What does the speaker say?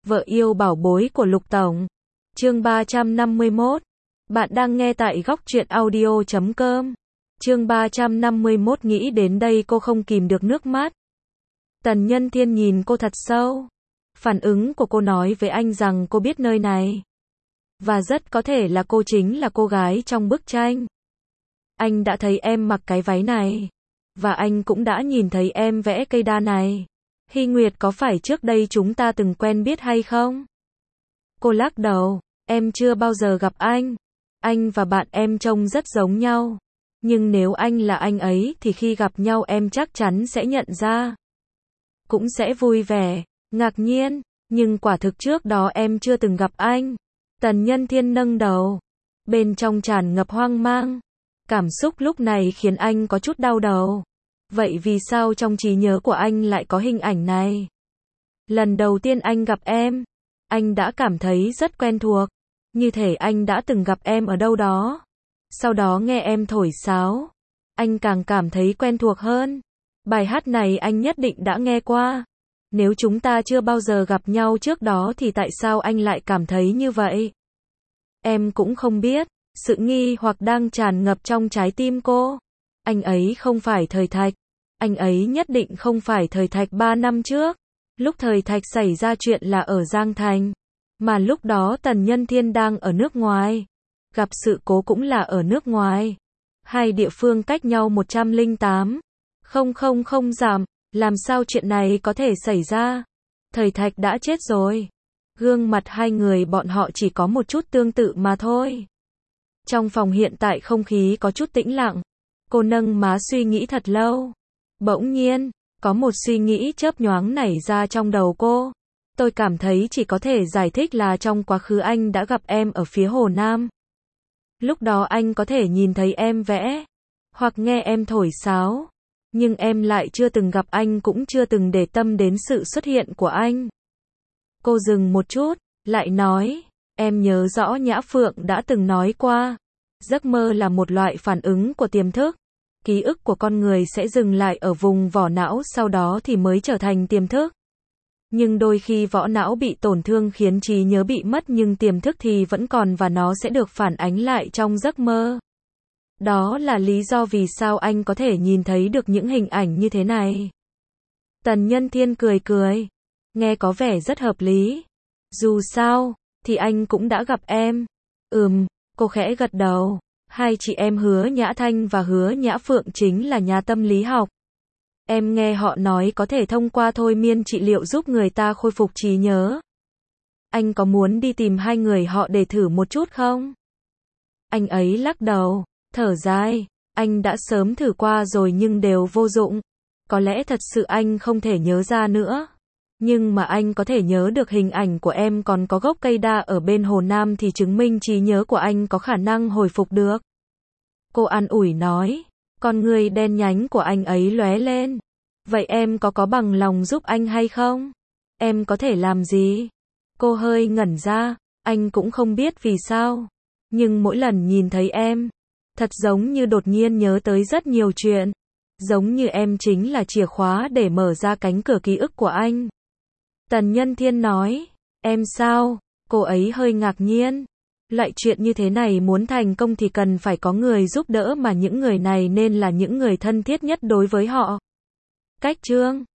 Vợ yêu bảo bối của Lục Tổng. Chương 351. Bạn đang nghe tại góc truyện audio.com. Chương 351. Nghĩ đến đây cô không kìm được nước mắt. Tần Nhân Thiên nhìn cô thật sâu. Phản ứng của cô nói với anh rằng cô biết nơi này. Và rất có thể là cô chính là cô gái trong bức tranh. Anh đã thấy em mặc cái váy này. Và anh cũng đã nhìn thấy em vẽ cây đa này. Hy Nguyệt, có phải trước đây chúng ta từng quen biết hay không? Cô lắc đầu, em chưa bao giờ gặp anh. Anh và bạn em trông rất giống nhau. Nhưng nếu anh là anh ấy thì khi gặp nhau em chắc chắn sẽ nhận ra. Cũng sẽ vui vẻ, ngạc nhiên, nhưng quả thực trước đó em chưa từng gặp anh. Tần Nhân Thiên nâng đầu, bên trong tràn ngập hoang mang. Cảm xúc lúc này khiến anh có chút đau đầu. Vậy vì sao trong trí nhớ của anh lại có hình ảnh này? Lần đầu tiên anh gặp em, anh đã cảm thấy rất quen thuộc. Như thể anh đã từng gặp em ở đâu đó. Sau đó nghe em thổi sáo, anh càng cảm thấy quen thuộc hơn. Bài hát này anh nhất định đã nghe qua. Nếu chúng ta chưa bao giờ gặp nhau trước đó thì tại sao anh lại cảm thấy như vậy? Em cũng không biết. Sự nghi hoặc đang tràn ngập trong trái tim cô. Anh ấy không phải Thời Thạch. Anh ấy nhất định không phải Thời Thạch 3 năm trước. Lúc Thời Thạch xảy ra chuyện là ở Giang Thành. Mà lúc đó Tần Nhân Thiên đang ở nước ngoài. Gặp sự cố cũng là ở nước ngoài. Hai địa phương cách nhau 108. Không giảm. Làm sao chuyện này có thể xảy ra? Thời Thạch đã chết rồi. Gương mặt hai người bọn họ chỉ có một chút tương tự mà thôi. Trong phòng hiện tại không khí có chút tĩnh lặng. Cô nâng má suy nghĩ thật lâu. Bỗng nhiên, có một suy nghĩ chớp nhoáng nảy ra trong đầu cô. Tôi cảm thấy chỉ có thể giải thích là trong quá khứ anh đã gặp em ở phía Hồ Nam. Lúc đó anh có thể nhìn thấy em vẽ, hoặc nghe em thổi sáo. Nhưng em lại chưa từng gặp anh, cũng chưa từng để tâm đến sự xuất hiện của anh. Cô dừng một chút, lại nói, em nhớ rõ Nhã Phượng đã từng nói qua. Giấc mơ là một loại phản ứng của tiềm thức. Ký ức của con người sẽ dừng lại ở vùng vỏ não, sau đó thì mới trở thành tiềm thức. Nhưng đôi khi vỏ não bị tổn thương khiến trí nhớ bị mất, nhưng tiềm thức thì vẫn còn và nó sẽ được phản ánh lại trong giấc mơ. Đó là lý do vì sao anh có thể nhìn thấy được những hình ảnh như thế này. Tần Nhân Thiên cười cười. Nghe có vẻ rất hợp lý. Dù sao, thì anh cũng đã gặp em. Cô khẽ gật đầu. Hai chị em Hứa Nhã Thanh và Hứa Nhã Phượng chính là nhà tâm lý học. Em nghe họ nói có thể thông qua thôi miên trị liệu giúp người ta khôi phục trí nhớ. Anh có muốn đi tìm hai người họ để thử một chút không? Anh ấy lắc đầu, thở dài. Anh đã sớm thử qua rồi nhưng đều vô dụng. Có lẽ thật sự anh không thể nhớ ra nữa. Nhưng mà anh có thể nhớ được hình ảnh của em còn có gốc cây đa ở bên Hồ Nam thì chứng minh trí nhớ của anh có khả năng hồi phục được. Cô an ủi nói. Con người đen nhánh của anh ấy lóe lên. Vậy em có bằng lòng giúp anh hay không? Em có thể làm gì? Cô hơi ngẩn ra. Anh cũng không biết vì sao. Nhưng mỗi lần nhìn thấy em, thật giống như đột nhiên nhớ tới rất nhiều chuyện. Giống như em chính là chìa khóa để mở ra cánh cửa ký ức của anh. Tần Nhân Thiên nói. Em sao? Cô ấy hơi ngạc nhiên. Loại chuyện như thế này muốn thành công thì cần phải có người giúp đỡ, mà những người này nên là những người thân thiết nhất đối với họ. Cách chương